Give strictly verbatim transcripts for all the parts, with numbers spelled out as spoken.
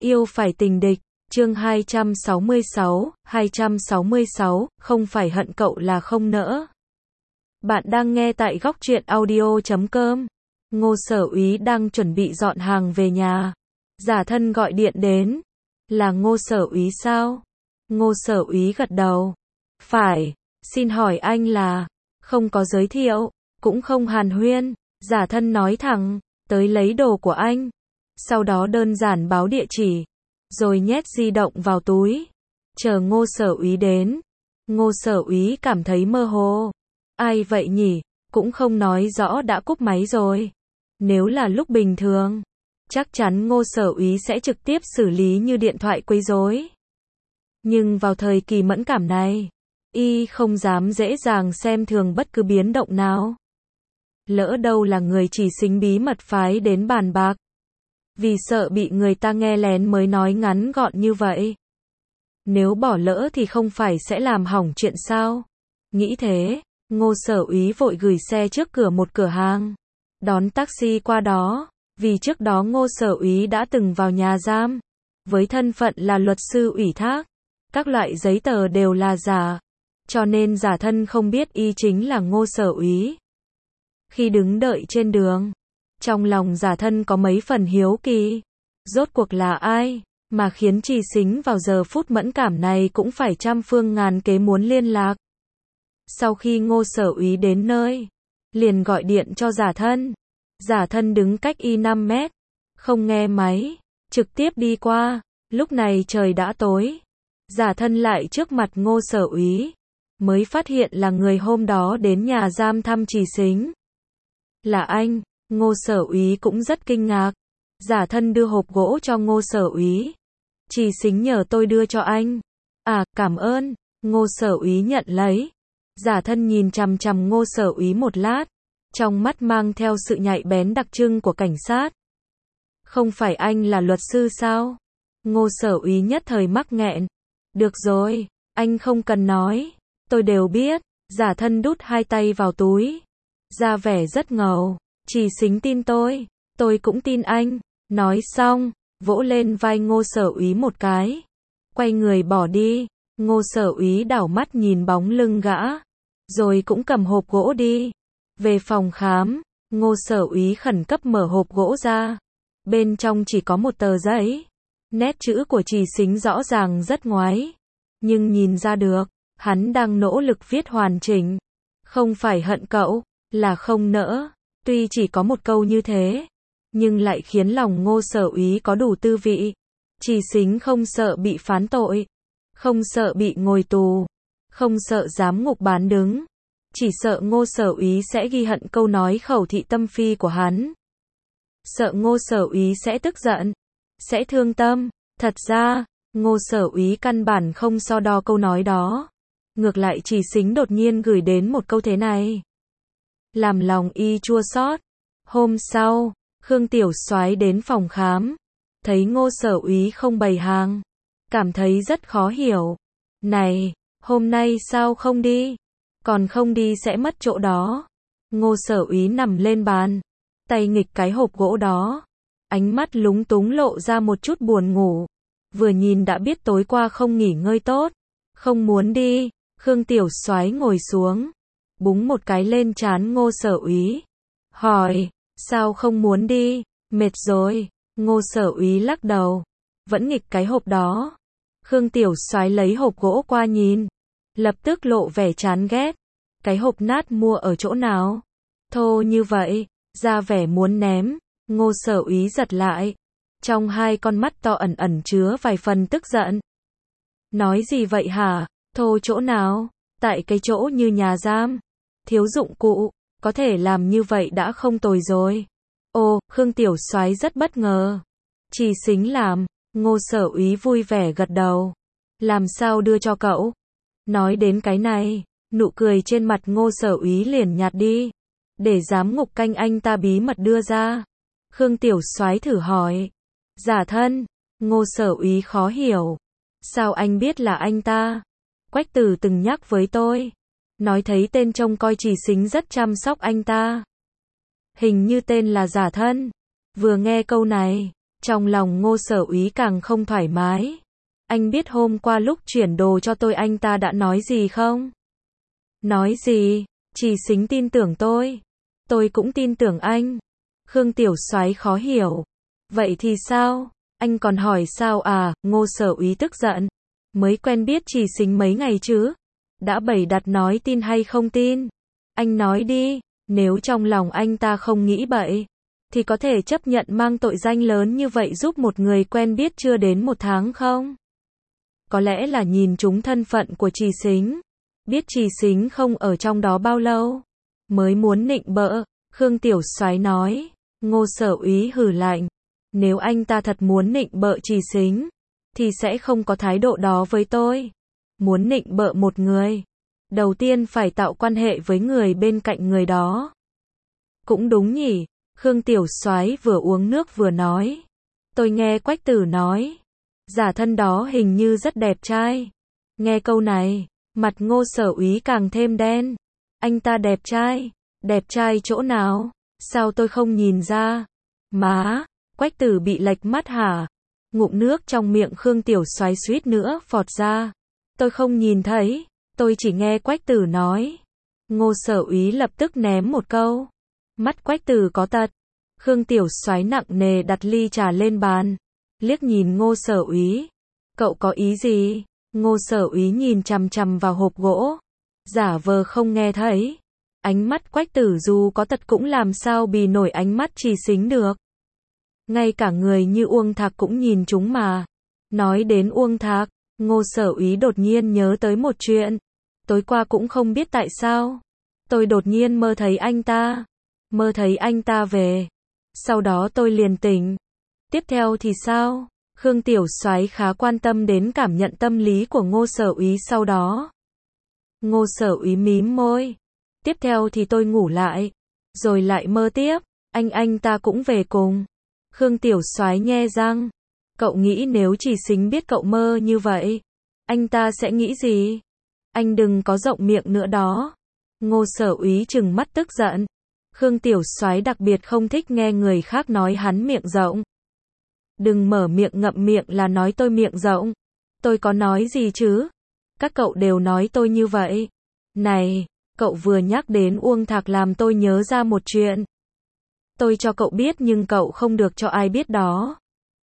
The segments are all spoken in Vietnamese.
Yêu phải tình địch, chương hai trăm sáu mươi sáu, hai trăm sáu mươi sáu, không phải hận cậu là không nỡ. Bạn đang nghe tại góc truyện audio chấm com. Ngô Sở Úy đang chuẩn bị dọn hàng về nhà. Giả thân gọi điện đến. Là Ngô Sở Úy sao? Ngô Sở Úy gật đầu. Phải, xin hỏi anh là... Không có giới thiệu, cũng không hàn huyên. Giả thân nói thẳng, tới lấy đồ của anh. Sau đó đơn giản báo địa chỉ, rồi nhét di động vào túi, chờ Ngô Sở Úy đến. Ngô Sở Úy cảm thấy mơ hồ. Ai vậy nhỉ, cũng không nói rõ đã cúp máy rồi. Nếu là lúc bình thường, chắc chắn Ngô Sở Úy sẽ trực tiếp xử lý như điện thoại quấy rối. Nhưng vào thời kỳ mẫn cảm này, y không dám dễ dàng xem thường bất cứ biến động nào. Lỡ đâu là người chỉ xính bí mật phái đến bàn bạc. Vì sợ bị người ta nghe lén mới nói ngắn gọn như vậy. Nếu bỏ lỡ thì không phải sẽ làm hỏng chuyện sao? Nghĩ thế, Ngô Sở Úy vội gửi xe trước cửa một cửa hàng, đón taxi qua đó. Vì trước đó Ngô Sở Úy đã từng vào nhà giam, với thân phận là luật sư ủy thác, các loại giấy tờ đều là giả, cho nên giả thân không biết y chính là Ngô Sở Úy. Khi đứng đợi trên đường, trong lòng giả thân có mấy phần hiếu kỳ. Rốt cuộc là ai, mà khiến Trì Xính vào giờ phút mẫn cảm này cũng phải trăm phương ngàn kế muốn liên lạc. Sau khi Ngô Sở Úy đến nơi, liền gọi điện cho giả thân. Giả thân đứng cách y năm mét, không nghe máy, trực tiếp đi qua. Lúc này trời đã tối, giả thân lại trước mặt Ngô Sở Úy, mới phát hiện là người hôm đó đến nhà giam thăm Trì Xính. Là anh. Ngô Sở Úy cũng rất kinh ngạc. Giả thân đưa hộp gỗ cho Ngô Sở Úy. Trì Xính nhờ tôi đưa cho anh. À, cảm ơn. Ngô Sở Úy nhận lấy. Giả thân nhìn chằm chằm Ngô Sở Úy một lát, trong mắt mang theo sự nhạy bén đặc trưng của cảnh sát. Không phải anh là luật sư sao? Ngô Sở Úy nhất thời mắc nghẹn. Được rồi, anh không cần nói, tôi đều biết. Giả thân đút hai tay vào túi, ra vẻ rất ngầu. Trì Xính tin tôi, tôi cũng tin anh. Nói xong, vỗ lên vai Ngô Sở Úy một cái, quay người bỏ đi. Ngô Sở Úy đảo mắt nhìn bóng lưng gã, rồi cũng cầm hộp gỗ đi. Về phòng khám, Ngô Sở Úy khẩn cấp mở hộp gỗ ra. Bên trong chỉ có một tờ giấy. Nét chữ của Trì Xính rõ ràng rất ngoái, nhưng nhìn ra được, hắn đang nỗ lực viết hoàn chỉnh. Không phải hận cậu, là không nỡ. Tuy chỉ có một câu như thế, nhưng lại khiến lòng Ngô Sở Úy có đủ tư vị. Trì Xính không sợ bị phán tội, không sợ bị ngồi tù, không sợ giám ngục bán đứng, chỉ sợ Ngô Sở Úy sẽ ghi hận câu nói khẩu thị tâm phi của hắn. Sợ Ngô Sở Úy sẽ tức giận, sẽ thương tâm. Thật ra, Ngô Sở Úy căn bản không so đo câu nói đó. Ngược lại Trì Xính đột nhiên gửi đến một câu thế này, làm lòng y chua xót. Hôm sau, Khương Tiểu Soái đến phòng khám, thấy Ngô Sở Úy không bày hàng, cảm thấy rất khó hiểu. Này, hôm nay sao không đi? Còn không đi sẽ mất chỗ đó. Ngô Sở Úy nằm lên bàn, tay nghịch cái hộp gỗ đó, ánh mắt lúng túng lộ ra một chút buồn ngủ. Vừa nhìn đã biết tối qua không nghỉ ngơi tốt, không muốn đi. Khương Tiểu Soái ngồi xuống, búng một cái lên trán Ngô Sở Úy, hỏi, sao không muốn đi? Mệt rồi. Ngô Sở Úy lắc đầu, vẫn nghịch cái hộp đó. Khương Tiểu Soái lấy hộp gỗ qua nhìn, lập tức lộ vẻ chán ghét. Cái hộp nát mua ở chỗ nào? Thô như vậy, ra vẻ muốn ném. Ngô Sở Úy giật lại, trong hai con mắt to ẩn ẩn chứa vài phần tức giận. Nói gì vậy hả? Thô chỗ nào? Tại cái chỗ như nhà giam, thiếu dụng cụ, có thể làm như vậy đã không tồi rồi. Ồ, Khương Tiểu Soái rất bất ngờ. Trì Xính làm. Ngô Sở Úy vui vẻ gật đầu. Làm sao đưa cho cậu? Nói đến cái này, nụ cười trên mặt Ngô Sở Úy liền nhạt đi. Để giám ngục canh anh ta bí mật đưa ra. Khương Tiểu Soái thử hỏi. Giả thân. Ngô Sở Úy khó hiểu. Sao anh biết là anh ta? Quách Tử từng nhắc với tôi, nói thấy tên trông coi Trì Xính rất chăm sóc anh ta. Hình như tên là Giả thân. Vừa nghe câu này, Trong lòng Ngô Sở Úy càng không thoải mái. Anh biết hôm qua lúc chuyển đồ cho tôi anh ta đã nói gì không? Nói gì? Trì Xính tin tưởng tôi. Tôi cũng tin tưởng anh. Khương Tiểu Soái khó hiểu. Vậy thì sao? Anh còn hỏi sao à? Ngô Sở Úy tức giận. Mới quen biết Trì Xính mấy ngày chứ? Đã bày đặt nói tin hay không tin? Anh nói đi, nếu trong lòng anh ta không nghĩ bậy, thì có thể chấp nhận mang tội danh lớn như vậy giúp một người quen biết chưa đến một tháng không? Có lẽ là nhìn trúng thân phận của Trì Xính. Biết Trì Xính không ở trong đó bao lâu, mới muốn nịnh bợ. Khương Tiểu Soái nói. Ngô Sở Úy hừ lạnh. Nếu anh ta thật muốn nịnh bợ Trì Xính, thì sẽ không có thái độ đó với tôi. Muốn nịnh bợ một người, đầu tiên phải tạo quan hệ với người bên cạnh người đó. Cũng đúng nhỉ, Khương Tiểu Soái vừa uống nước vừa nói. Tôi nghe Quách Tử nói, giả thân đó hình như rất đẹp trai. Nghe câu này, mặt Ngô Sở Úy càng thêm đen. Anh ta đẹp trai? Đẹp trai chỗ nào? Sao tôi không nhìn ra? Má, Quách Tử bị lệch mắt hả? Ngụm nước trong miệng Khương Tiểu Soái suýt nữa phọt ra. Tôi không nhìn thấy, tôi chỉ nghe Quách Tử nói. Ngô Sở Úy lập tức ném một câu. Mắt Quách Tử có tật. Khương Tiểu Soái nặng nề đặt ly trà lên bàn, liếc nhìn Ngô Sở Úy. Cậu có ý gì? Ngô Sở Úy nhìn chằm chằm vào hộp gỗ, giả vờ không nghe thấy. Ánh mắt Quách Tử dù có tật cũng làm sao bì nổi ánh mắt Trì Xính được. Ngay cả người như Uông Thạc cũng nhìn chúng mà. Nói đến Uông Thạc, Ngô Sở Úy đột nhiên nhớ tới một chuyện. Tối qua cũng không biết tại sao, tôi đột nhiên mơ thấy anh ta. Mơ thấy anh ta về. Sau đó tôi liền tỉnh. Tiếp theo thì sao? Khương Tiểu Soái khá quan tâm đến cảm nhận tâm lý của Ngô Sở Úy sau đó. Ngô Sở Úy mím môi. Tiếp theo thì tôi ngủ lại, rồi lại mơ tiếp, anh anh ta cũng về cùng. Khương Tiểu Soái nhe răng. Cậu nghĩ nếu Trì Xính biết cậu mơ như vậy, anh ta sẽ nghĩ gì? Anh đừng có rộng miệng nữa đó. Ngô Sở Úy trừng mắt tức giận. Khương Tiểu Soái đặc biệt không thích nghe người khác nói hắn miệng rộng. Đừng mở miệng ngậm miệng là nói tôi miệng rộng. Tôi có nói gì chứ? Các cậu đều nói tôi như vậy. Này, cậu vừa nhắc đến Uông Thạc làm tôi nhớ ra một chuyện. Tôi cho cậu biết nhưng cậu không được cho ai biết đó.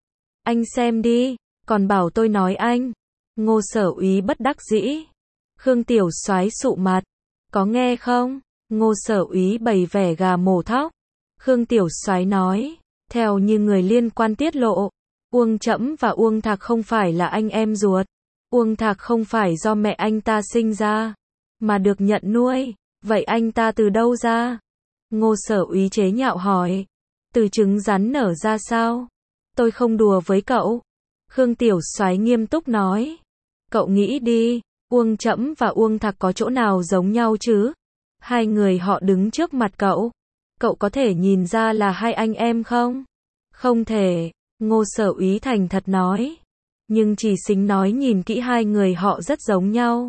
Anh xem đi, còn bảo tôi nói anh. Ngô Sở Úy bất đắc dĩ. Khương Tiểu Soái sụ mặt. Có nghe không? Ngô Sở Úy bày vẻ gà mổ thóc. Khương Tiểu Soái nói, theo như người liên quan tiết lộ, Uông Trẫm và Uông Thạc không phải là anh em ruột. Uông Thạc không phải do mẹ anh ta sinh ra, mà được nhận nuôi. Vậy anh ta từ đâu ra? Ngô Sở Úy chế nhạo hỏi. Từ trứng rắn nở ra sao? Tôi không đùa với cậu. Khương Tiểu Soái nghiêm túc nói. Cậu nghĩ đi, Uông Trẫm và Uông Thạc có chỗ nào giống nhau chứ? Hai người họ đứng trước mặt cậu. Cậu có thể nhìn ra là hai anh em không? Không thể, Ngô Sở Úy thành thật nói. Nhưng Trì Xính nói nhìn kỹ hai người họ rất giống nhau.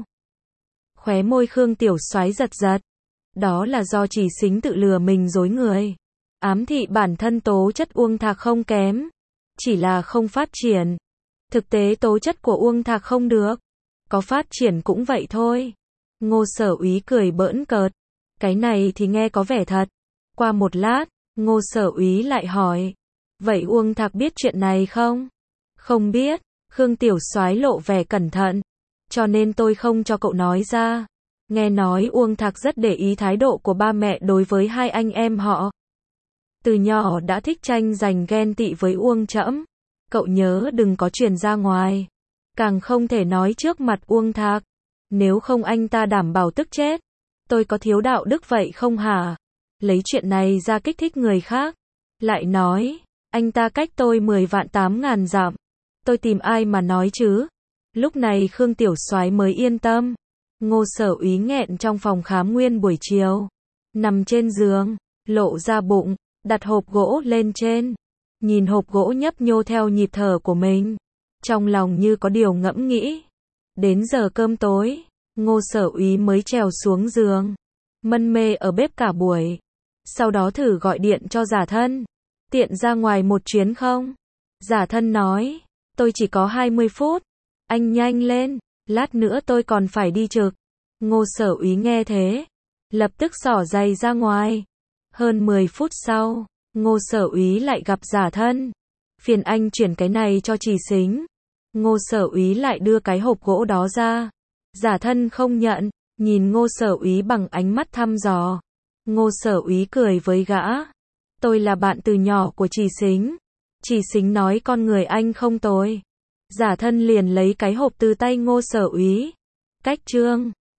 Khóe môi Khương Tiểu Soái giật giật. Đó là do Trì Xính tự lừa mình dối người. Ám thị bản thân tố chất Uông Thạc không kém, chỉ là không phát triển. Thực tế tố chất của Uông Thạc không được, có phát triển cũng vậy thôi. Ngô Sở Úy cười bỡn cợt. Cái này thì nghe có vẻ thật. Qua một lát, Ngô Sở Úy lại hỏi. Vậy Uông Thạc biết chuyện này không? Không biết. Khương Tiểu Soái lộ vẻ cẩn thận. Cho nên tôi không cho cậu nói ra. Nghe nói Uông Thạc rất để ý thái độ của ba mẹ đối với hai anh em họ. Từ nhỏ đã thích tranh giành ghen tị với Uông Trẫm. Cậu nhớ đừng có truyền ra ngoài. Càng không thể nói trước mặt Uông Thạc. Nếu không anh ta đảm bảo tức chết. Tôi có thiếu đạo đức vậy không hả? Lấy chuyện này ra kích thích người khác. Lại nói, anh ta cách tôi mười vạn tám ngàn dặm. Tôi tìm ai mà nói chứ? Lúc này Khương Tiểu Soái mới yên tâm. Ngô Sở Úy nghẹn trong phòng khám nguyên buổi chiều. Nằm trên giường, lộ ra bụng, đặt hộp gỗ lên trên. Nhìn hộp gỗ nhấp nhô theo nhịp thở của mình. Trong lòng như có điều ngẫm nghĩ. Đến giờ cơm tối, Ngô Sở Úy mới trèo xuống giường. Mân mê ở bếp cả buổi. Sau đó thử gọi điện cho giả thân. Tiện ra ngoài một chuyến không? Giả thân nói, tôi chỉ có hai mươi phút. Anh nhanh lên, lát nữa tôi còn phải đi trực. Ngô Sở Úy nghe thế, lập tức xỏ giày ra ngoài. Hơn mười phút sau, Ngô Sở Úy lại gặp Giả thân. Phiền anh chuyển cái này cho Trì Xính. Ngô Sở Úy lại đưa cái hộp gỗ đó ra. Giả thân không nhận, nhìn Ngô Sở Úy bằng ánh mắt thăm dò. Ngô Sở Úy cười với gã. Tôi là bạn từ nhỏ của Trì Xính. Trì Xính nói con người anh không tồi. Giả thân liền lấy cái hộp từ tay Ngô Sở Úy. Cách chương